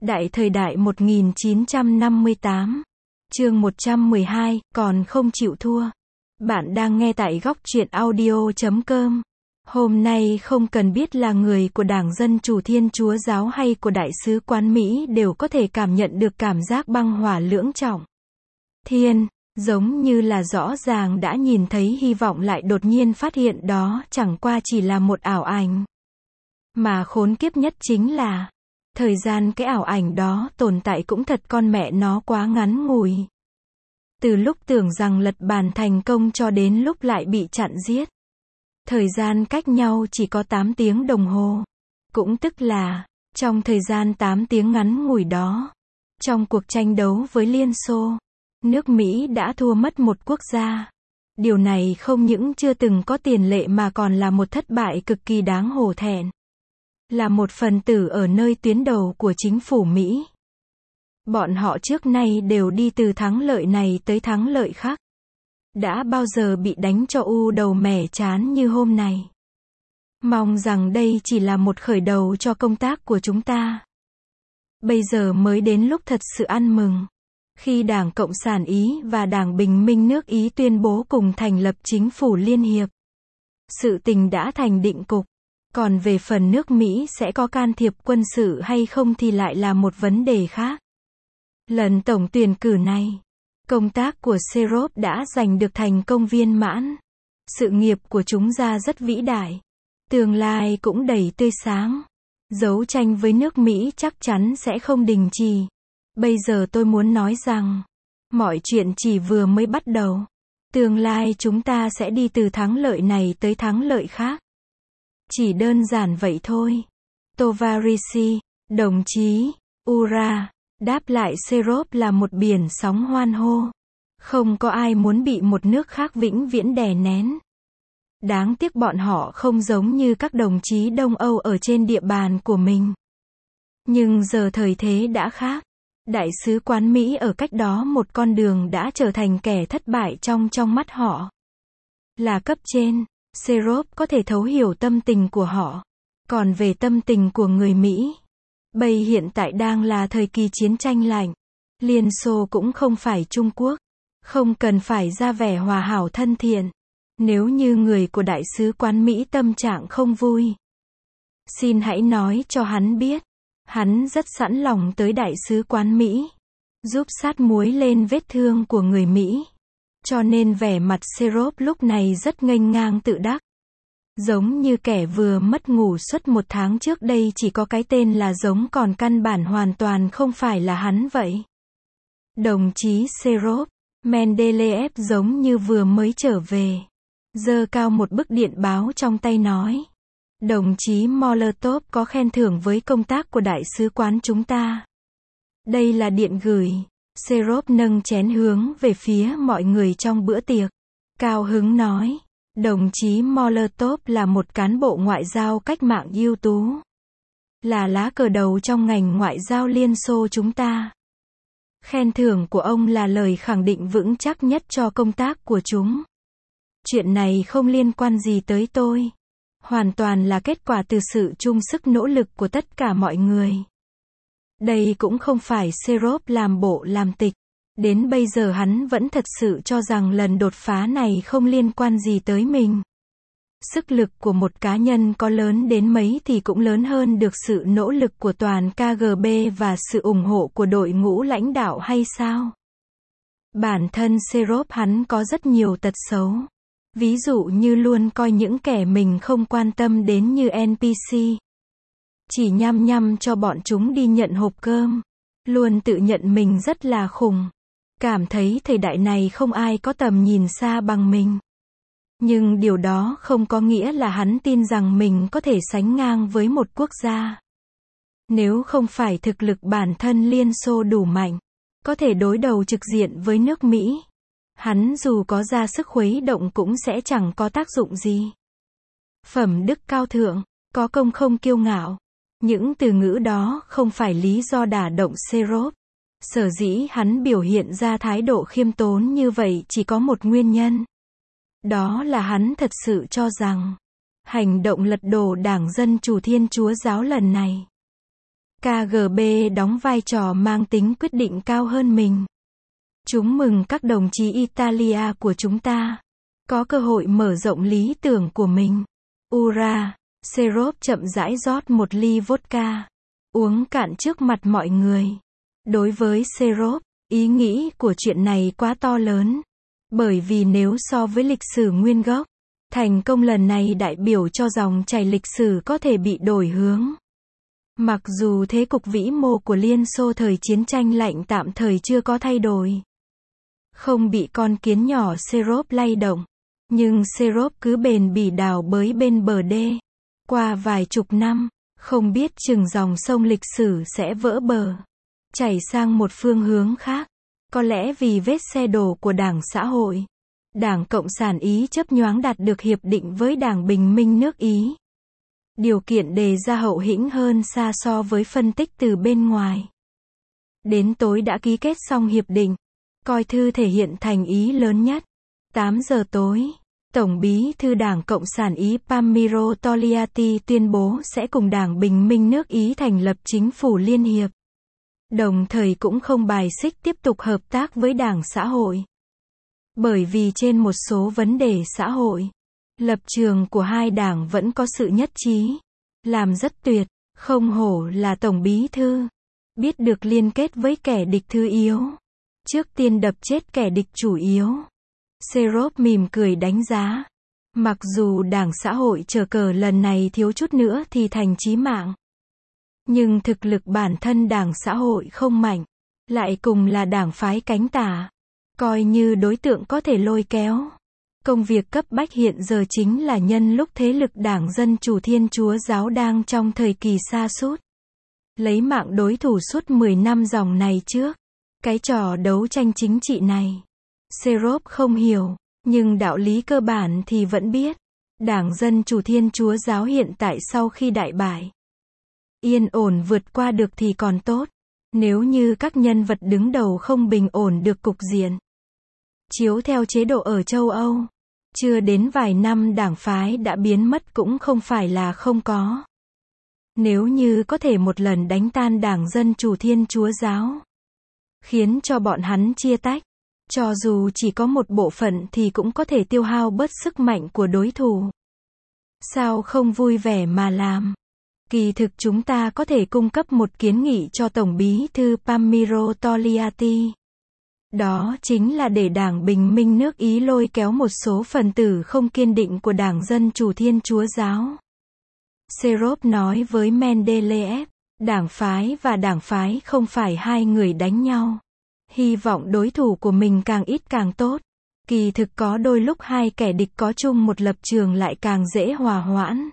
Đại thời đại 1958. Chương 112, còn không chịu thua. Bạn đang nghe tại góc truyện audio.com. Hôm nay không cần biết là người của Đảng Dân Chủ Thiên Chúa Giáo hay của Đại sứ quán Mỹ đều có thể cảm nhận được cảm giác băng hỏa lưỡng trọng. Thiên, giống như là rõ ràng đã nhìn thấy hy vọng lại đột nhiên phát hiện đó chẳng qua chỉ là một ảo ảnh. Mà khốn kiếp nhất chính là thời gian cái ảo ảnh đó tồn tại cũng thật con mẹ nó quá ngắn ngủi. Từ lúc tưởng rằng lật bàn thành công cho đến lúc lại bị chặn giết. Thời gian cách nhau chỉ có 8 tiếng đồng hồ. Cũng tức là, trong thời gian 8 tiếng ngắn ngủi đó, trong cuộc tranh đấu với Liên Xô, nước Mỹ đã thua mất một quốc gia. Điều này không những chưa từng có tiền lệ mà còn là một thất bại cực kỳ đáng hổ thẹn. Là một phần tử ở nơi tuyến đầu của chính phủ Mỹ. Bọn họ trước nay đều đi từ thắng lợi này tới thắng lợi khác. Đã bao giờ bị đánh cho u đầu mẻ chán như hôm nay. Mong rằng đây chỉ là một khởi đầu cho công tác của chúng ta. Bây giờ mới đến lúc thật sự ăn mừng. Khi Đảng Cộng sản Ý và Đảng Bình Minh nước Ý tuyên bố cùng thành lập chính phủ liên hiệp. Sự tình đã thành định cục. Còn về phần nước Mỹ sẽ có can thiệp quân sự hay không thì lại là một vấn đề khác. Lần tổng tuyển cử này, công tác của Serop đã giành được thành công viên mãn. Sự nghiệp của chúng ta rất vĩ đại. Tương lai cũng đầy tươi sáng. Đấu tranh với nước Mỹ chắc chắn sẽ không đình trì. Bây giờ tôi muốn nói rằng, mọi chuyện chỉ vừa mới bắt đầu. Tương lai chúng ta sẽ đi từ thắng lợi này tới thắng lợi khác. Chỉ đơn giản vậy thôi. Tovarisi, đồng chí, Ura, đáp lại Serop là một biển sóng hoan hô. Không có ai muốn bị một nước khác vĩnh viễn đè nén. Đáng tiếc bọn họ không giống như các đồng chí Đông Âu ở trên địa bàn của mình. Nhưng giờ thời thế đã khác. Đại sứ quán Mỹ ở cách đó một con đường đã trở thành kẻ thất bại trong mắt họ. Là cấp trên. Serop có thể thấu hiểu tâm tình của họ. Còn về tâm tình của người Mỹ, bây hiện tại đang là thời kỳ chiến tranh lạnh. Liên Xô cũng không phải Trung Quốc. Không cần phải ra vẻ hòa hảo thân thiện. Nếu như người của Đại sứ quán Mỹ tâm trạng không vui, xin hãy nói cho hắn biết. Hắn rất sẵn lòng tới Đại sứ quán Mỹ, giúp sát muối lên vết thương của người Mỹ. Cho nên vẻ mặt Serop lúc này rất nghênh ngang tự đắc. Giống như kẻ vừa mất ngủ suốt một tháng trước đây chỉ có cái tên là giống còn căn bản hoàn toàn không phải là hắn vậy. Đồng chí Serop, Mendeleev giống như vừa mới trở về. Giơ cao một bức điện báo trong tay nói. Đồng chí Molotov có khen thưởng với công tác của đại sứ quán chúng ta. Đây là điện gửi. Serop nâng chén hướng về phía mọi người trong bữa tiệc. Cao hứng nói, đồng chí Molotov là một cán bộ ngoại giao cách mạng ưu tú. Là lá cờ đầu trong ngành ngoại giao Liên Xô chúng ta. Khen thưởng của ông là lời khẳng định vững chắc nhất cho công tác của chúng. Chuyện này không liên quan gì tới tôi. Hoàn toàn là kết quả từ sự chung sức nỗ lực của tất cả mọi người. Đây cũng không phải Serop làm bộ làm tịch. Đến bây giờ hắn vẫn thật sự cho rằng lần đột phá này không liên quan gì tới mình. Sức lực của một cá nhân có lớn đến mấy thì cũng lớn hơn được sự nỗ lực của toàn KGB và sự ủng hộ của đội ngũ lãnh đạo hay sao? Bản thân Serop hắn có rất nhiều tật xấu. Ví dụ như luôn coi những kẻ mình không quan tâm đến như NPC. Chỉ nhăm nhăm cho bọn chúng đi nhận hộp cơm. Luôn tự nhận mình rất là khủng. Cảm thấy thời đại này không ai có tầm nhìn xa bằng mình. Nhưng điều đó không có nghĩa là hắn tin rằng mình có thể sánh ngang với một quốc gia. Nếu không phải thực lực bản thân Liên Xô đủ mạnh, có thể đối đầu trực diện với nước Mỹ, hắn dù có ra sức khuấy động cũng sẽ chẳng có tác dụng gì. Phẩm đức cao thượng, có công không kiêu ngạo. Những từ ngữ đó không phải lý do đả động Serop. Sở dĩ hắn biểu hiện ra thái độ khiêm tốn như vậy chỉ có một nguyên nhân. Đó là hắn thật sự cho rằng, hành động lật đổ Đảng Dân Chủ Thiên Chúa Giáo lần này, KGB đóng vai trò mang tính quyết định cao hơn mình. Chúng mừng các đồng chí Italia của chúng ta có cơ hội mở rộng lý tưởng của mình. Ura, Serov chậm rãi rót một ly vodka, uống cạn trước mặt mọi người. Đối với Serov, ý nghĩ của chuyện này quá to lớn. Bởi vì nếu so với lịch sử nguyên gốc, thành công lần này đại biểu cho dòng chảy lịch sử có thể bị đổi hướng. Mặc dù thế cục vĩ mô của Liên Xô thời chiến tranh lạnh tạm thời chưa có thay đổi, không bị con kiến nhỏ Serov lay động, nhưng Serov cứ bền bỉ đào bới bên bờ đê. Qua vài chục năm, không biết chừng dòng sông lịch sử sẽ vỡ bờ, chảy sang một phương hướng khác. Có lẽ vì vết xe đổ của Đảng Xã hội, Đảng Cộng sản Ý chớp nhoáng đạt được hiệp định với Đảng Bình Minh nước Ý. Điều kiện đề ra hậu hĩnh hơn xa so với phân tích từ bên ngoài. Đến tối đã ký kết xong hiệp định, coi thư thể hiện thành ý lớn nhất. 8 giờ tối, Tổng bí thư Đảng Cộng sản Ý Palmiro Togliatti tuyên bố sẽ cùng Đảng Bình Minh nước Ý thành lập chính phủ liên hiệp. Đồng thời cũng không bài xích tiếp tục hợp tác với Đảng Xã hội. Bởi vì trên một số vấn đề xã hội, lập trường của hai đảng vẫn có sự nhất trí. Làm rất tuyệt, không hổ là Tổng bí thư. Biết được liên kết với kẻ địch thứ yếu. Trước tiên đập chết kẻ địch chủ yếu. Serov mỉm cười đánh giá. Mặc dù Đảng Xã hội chờ cờ lần này thiếu chút nữa thì thành chí mạng. Nhưng thực lực bản thân Đảng Xã hội không mạnh. Lại cùng là đảng phái cánh tả. Coi như đối tượng có thể lôi kéo. Công việc cấp bách hiện giờ chính là nhân lúc thế lực Đảng Dân Chủ Thiên Chúa Giáo đang trong thời kỳ sa sút, lấy mạng đối thủ suốt 10 năm dòng này trước. Cái trò đấu tranh chính trị này, Serov không hiểu, nhưng đạo lý cơ bản thì vẫn biết. Đảng Dân Chủ Thiên Chúa Giáo hiện tại sau khi đại bại, yên ổn vượt qua được thì còn tốt. Nếu như các nhân vật đứng đầu không bình ổn được cục diện, chiếu theo chế độ ở châu Âu, chưa đến vài năm đảng phái đã biến mất cũng không phải là không có. Nếu như có thể một lần đánh tan Đảng Dân Chủ Thiên Chúa Giáo, khiến cho bọn hắn chia tách, cho dù chỉ có một bộ phận thì cũng có thể tiêu hao bớt sức mạnh của đối thủ. Sao không vui vẻ mà làm? Kỳ thực chúng ta có thể cung cấp một kiến nghị cho Tổng bí thư Palmiro Togliatti. Đó chính là để Đảng Bình Minh nước Ý lôi kéo một số phần tử không kiên định của Đảng Dân Chủ Thiên Chúa Giáo. Serov nói với Mendeleev, đảng phái và đảng phái không phải hai người đánh nhau. Hy vọng đối thủ của mình càng ít càng tốt. Kỳ thực có đôi lúc hai kẻ địch có chung một lập trường lại càng dễ hòa hoãn.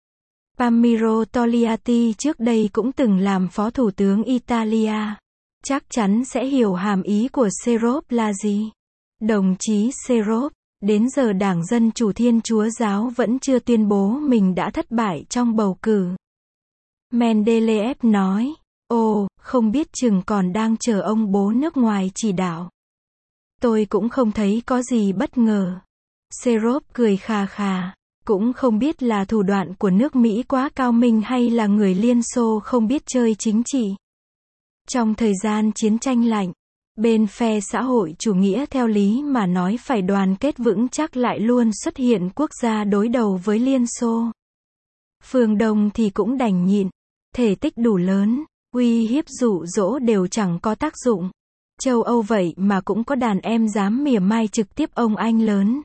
Palmiro Togliatti trước đây cũng từng làm Phó Thủ tướng Italia. Chắc chắn sẽ hiểu hàm ý của Serov là gì. Đồng chí Serov, đến giờ Đảng Dân Chủ Thiên Chúa Giáo vẫn chưa tuyên bố mình đã thất bại trong bầu cử. Mendeleev nói, ồ, không biết chừng còn đang chờ ông bố nước ngoài chỉ đạo. Tôi cũng không thấy có gì bất ngờ. Serov cười khà khà, cũng không biết là thủ đoạn của nước Mỹ quá cao minh hay là người Liên Xô không biết chơi chính trị. Trong thời gian chiến tranh lạnh, bên phe xã hội chủ nghĩa theo lý mà nói phải đoàn kết vững chắc lại luôn xuất hiện quốc gia đối đầu với Liên Xô. Phương Đông thì cũng đành nhịn, thể tích đủ lớn, uy hiếp dụ dỗ đều chẳng có tác dụng. Châu Âu vậy mà cũng có đàn em dám mỉa mai trực tiếp ông anh lớn.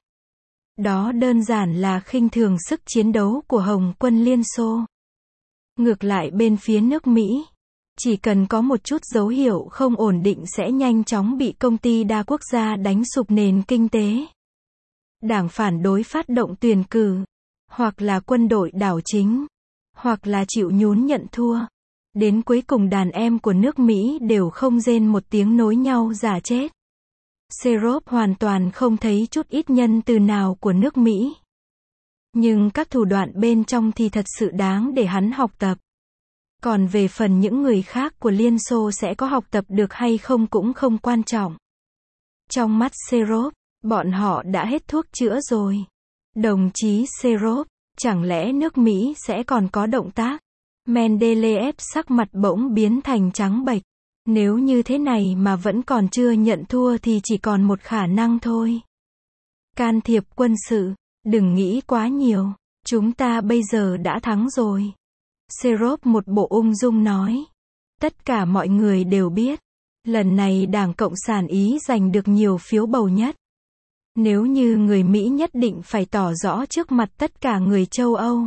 Đó đơn giản là khinh thường sức chiến đấu của Hồng quân Liên Xô. Ngược lại bên phía nước Mỹ, chỉ cần có một chút dấu hiệu không ổn định sẽ nhanh chóng bị công ty đa quốc gia đánh sụp nền kinh tế. Đảng phản đối phát động tuyển cử, hoặc là quân đội đảo chính, hoặc là chịu nhún nhận thua. Đến cuối cùng đàn em của nước Mỹ đều không rên một tiếng nối nhau giả chết. Serov hoàn toàn không thấy chút ít nhân từ nào của nước Mỹ. Nhưng các thủ đoạn bên trong thì thật sự đáng để hắn học tập. Còn về phần những người khác của Liên Xô sẽ có học tập được hay không cũng không quan trọng. Trong mắt Serov, bọn họ đã hết thuốc chữa rồi. Đồng chí Serov, chẳng lẽ nước Mỹ sẽ còn có động tác Mendeleev sắc mặt bỗng biến thành trắng bệch. Nếu như thế này mà vẫn còn chưa nhận thua thì chỉ còn một khả năng thôi. Can thiệp quân sự, đừng nghĩ quá nhiều. Chúng ta bây giờ đã thắng rồi. Serov một bộ ung dung nói. Tất cả mọi người đều biết. Lần này Đảng Cộng sản Ý giành được nhiều phiếu bầu nhất. Nếu như người Mỹ nhất định phải tỏ rõ trước mặt tất cả người châu Âu.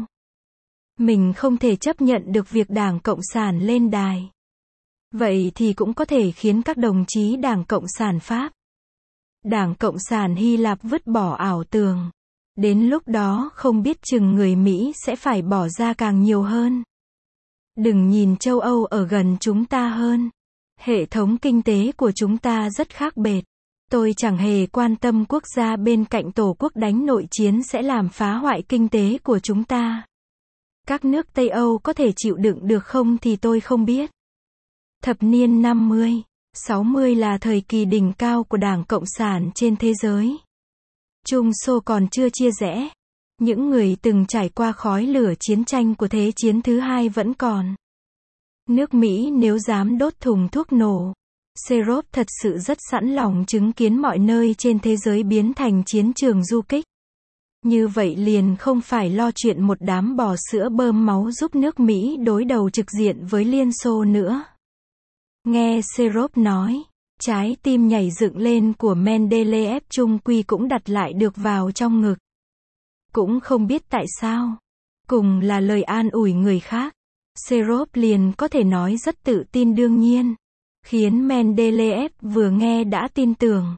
Mình không thể chấp nhận được việc Đảng Cộng sản lên đài. Vậy thì cũng có thể khiến các đồng chí Đảng Cộng sản Pháp, Đảng Cộng sản Hy Lạp vứt bỏ ảo tưởng. Đến lúc đó không biết chừng người Mỹ sẽ phải bỏ ra càng nhiều hơn. Đừng nhìn châu Âu ở gần chúng ta hơn. Hệ thống kinh tế của chúng ta rất khác bệt. Tôi chẳng hề quan tâm quốc gia bên cạnh tổ quốc đánh nội chiến sẽ làm phá hoại kinh tế của chúng ta. Các nước Tây Âu có thể chịu đựng được không thì tôi không biết. Thập niên 50, 60 là thời kỳ đỉnh cao của Đảng Cộng sản trên thế giới. Trung Xô còn chưa chia rẽ. Những người từng trải qua khói lửa chiến tranh của Thế chiến thứ hai vẫn còn. Nước Mỹ nếu dám đốt thùng thuốc nổ, Serov thật sự rất sẵn lòng chứng kiến mọi nơi trên thế giới biến thành chiến trường du kích. Như vậy liền không phải lo chuyện một đám bò sữa bơm máu giúp nước Mỹ đối đầu trực diện với Liên Xô nữa. Nghe Serov nói, trái tim nhảy dựng lên của Mendeleev trung quy cũng đặt lại được vào trong ngực. Cũng không biết tại sao. Cùng là lời an ủi người khác. Serov liền có thể nói rất tự tin đương nhiên. Khiến Mendeleev vừa nghe đã tin tưởng.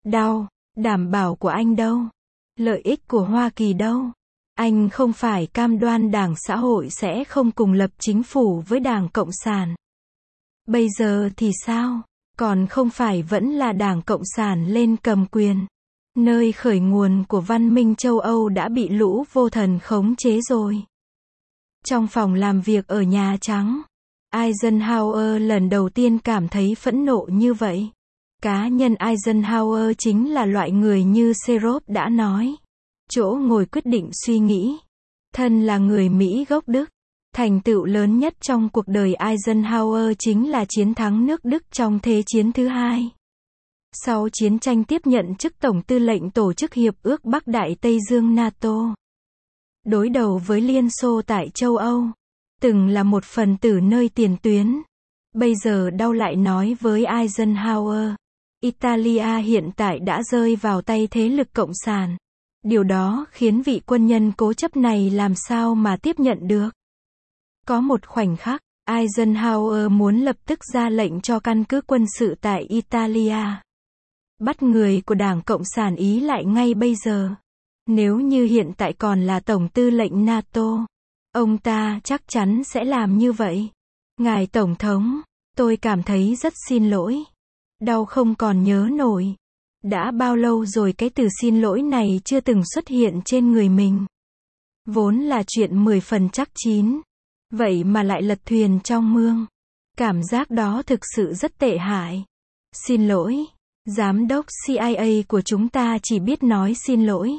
Đảm bảo của anh đâu? Lợi ích của Hoa Kỳ đâu? Anh không phải cam đoan Đảng Xã hội sẽ không cùng lập chính phủ với Đảng Cộng sản. Bây giờ thì sao? Còn không phải vẫn là Đảng Cộng sản lên cầm quyền. Nơi khởi nguồn của văn minh châu Âu đã bị lũ vô thần khống chế rồi. Trong phòng làm việc ở Nhà Trắng, Eisenhower lần đầu tiên cảm thấy phẫn nộ như vậy. Cá nhân Eisenhower chính là loại người như Serov đã nói. Chỗ ngồi quyết định suy nghĩ. Thân là người Mỹ gốc Đức. Thành tựu lớn nhất trong cuộc đời Eisenhower chính là chiến thắng nước Đức trong Thế chiến thứ hai. Sau chiến tranh tiếp nhận chức Tổng tư lệnh Tổ chức Hiệp ước Bắc Đại Tây Dương NATO. Đối đầu với Liên Xô tại châu Âu. Từng là một phần tử nơi tiền tuyến. Bây giờ đau lại nói với Eisenhower. Italia hiện tại đã rơi vào tay thế lực cộng sản. Điều đó khiến vị quân nhân cố chấp này làm sao mà tiếp nhận được. Có một khoảnh khắc, Eisenhower muốn lập tức ra lệnh cho căn cứ quân sự tại Italia. Bắt người của Đảng Cộng sản Ý lại ngay bây giờ. Nếu như hiện tại còn là Tổng tư lệnh NATO, ông ta chắc chắn sẽ làm như vậy. Ngài Tổng thống, tôi cảm thấy rất xin lỗi. Đau không còn nhớ nổi. Đã bao lâu rồi cái từ xin lỗi này chưa từng xuất hiện trên người mình. Vốn là chuyện 10 phần chắc chín. Vậy mà lại lật thuyền trong mương. Cảm giác đó thực sự rất tệ hại. Xin lỗi. Giám đốc CIA của chúng ta chỉ biết nói xin lỗi.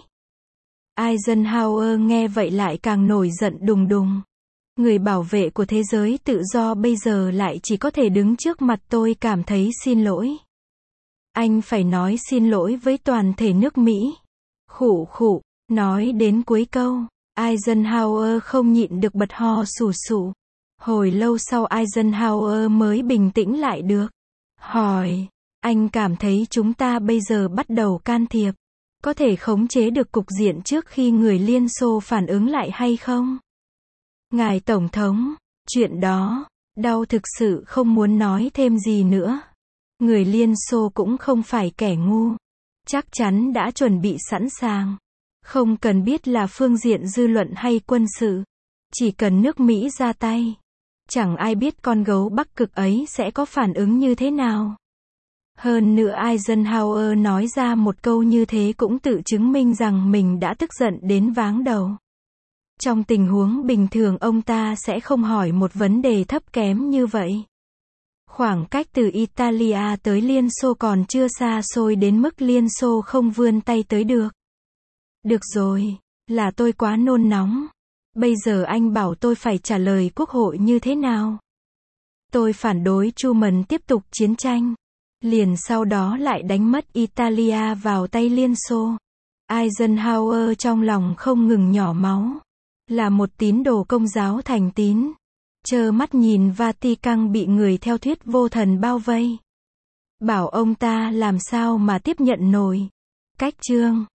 Eisenhower nghe vậy lại càng nổi giận đùng đùng. Người bảo vệ của thế giới tự do bây giờ lại chỉ có thể đứng trước mặt tôi cảm thấy xin lỗi. Anh phải nói xin lỗi với toàn thể nước Mỹ. Khụ khụ, nói đến cuối câu, Eisenhower không nhịn được bật ho sù sụ. Hồi lâu sau Eisenhower mới bình tĩnh lại được. Hỏi, anh cảm thấy chúng ta bây giờ bắt đầu can thiệp, có thể khống chế được cục diện trước khi người Liên Xô phản ứng lại hay không? Ngài Tổng thống, chuyện đó, đau thực sự không muốn nói thêm gì nữa. Người Liên Xô cũng không phải kẻ ngu. Chắc chắn đã chuẩn bị sẵn sàng. Không cần biết là phương diện dư luận hay quân sự. Chỉ cần nước Mỹ ra tay. Chẳng ai biết con gấu Bắc Cực ấy sẽ có phản ứng như thế nào. Hơn nữa Eisenhower nói ra một câu như thế cũng tự chứng minh rằng mình đã tức giận đến váng đầu. Trong tình huống bình thường ông ta sẽ không hỏi một vấn đề thấp kém như vậy. Khoảng cách từ Italia tới Liên Xô còn chưa xa xôi đến mức Liên Xô không vươn tay tới được. Được rồi, là tôi quá nôn nóng. Bây giờ anh bảo tôi phải trả lời quốc hội như thế nào? Tôi phản đối Truman tiếp tục chiến tranh. Liền sau đó lại đánh mất Italia vào tay Liên Xô. Eisenhower trong lòng không ngừng nhỏ máu. Là một tín đồ Công giáo thành tín. Trơ mắt nhìn Vatican bị người theo thuyết vô thần bao vây. Bảo ông ta làm sao mà tiếp nhận nổi. Cách chương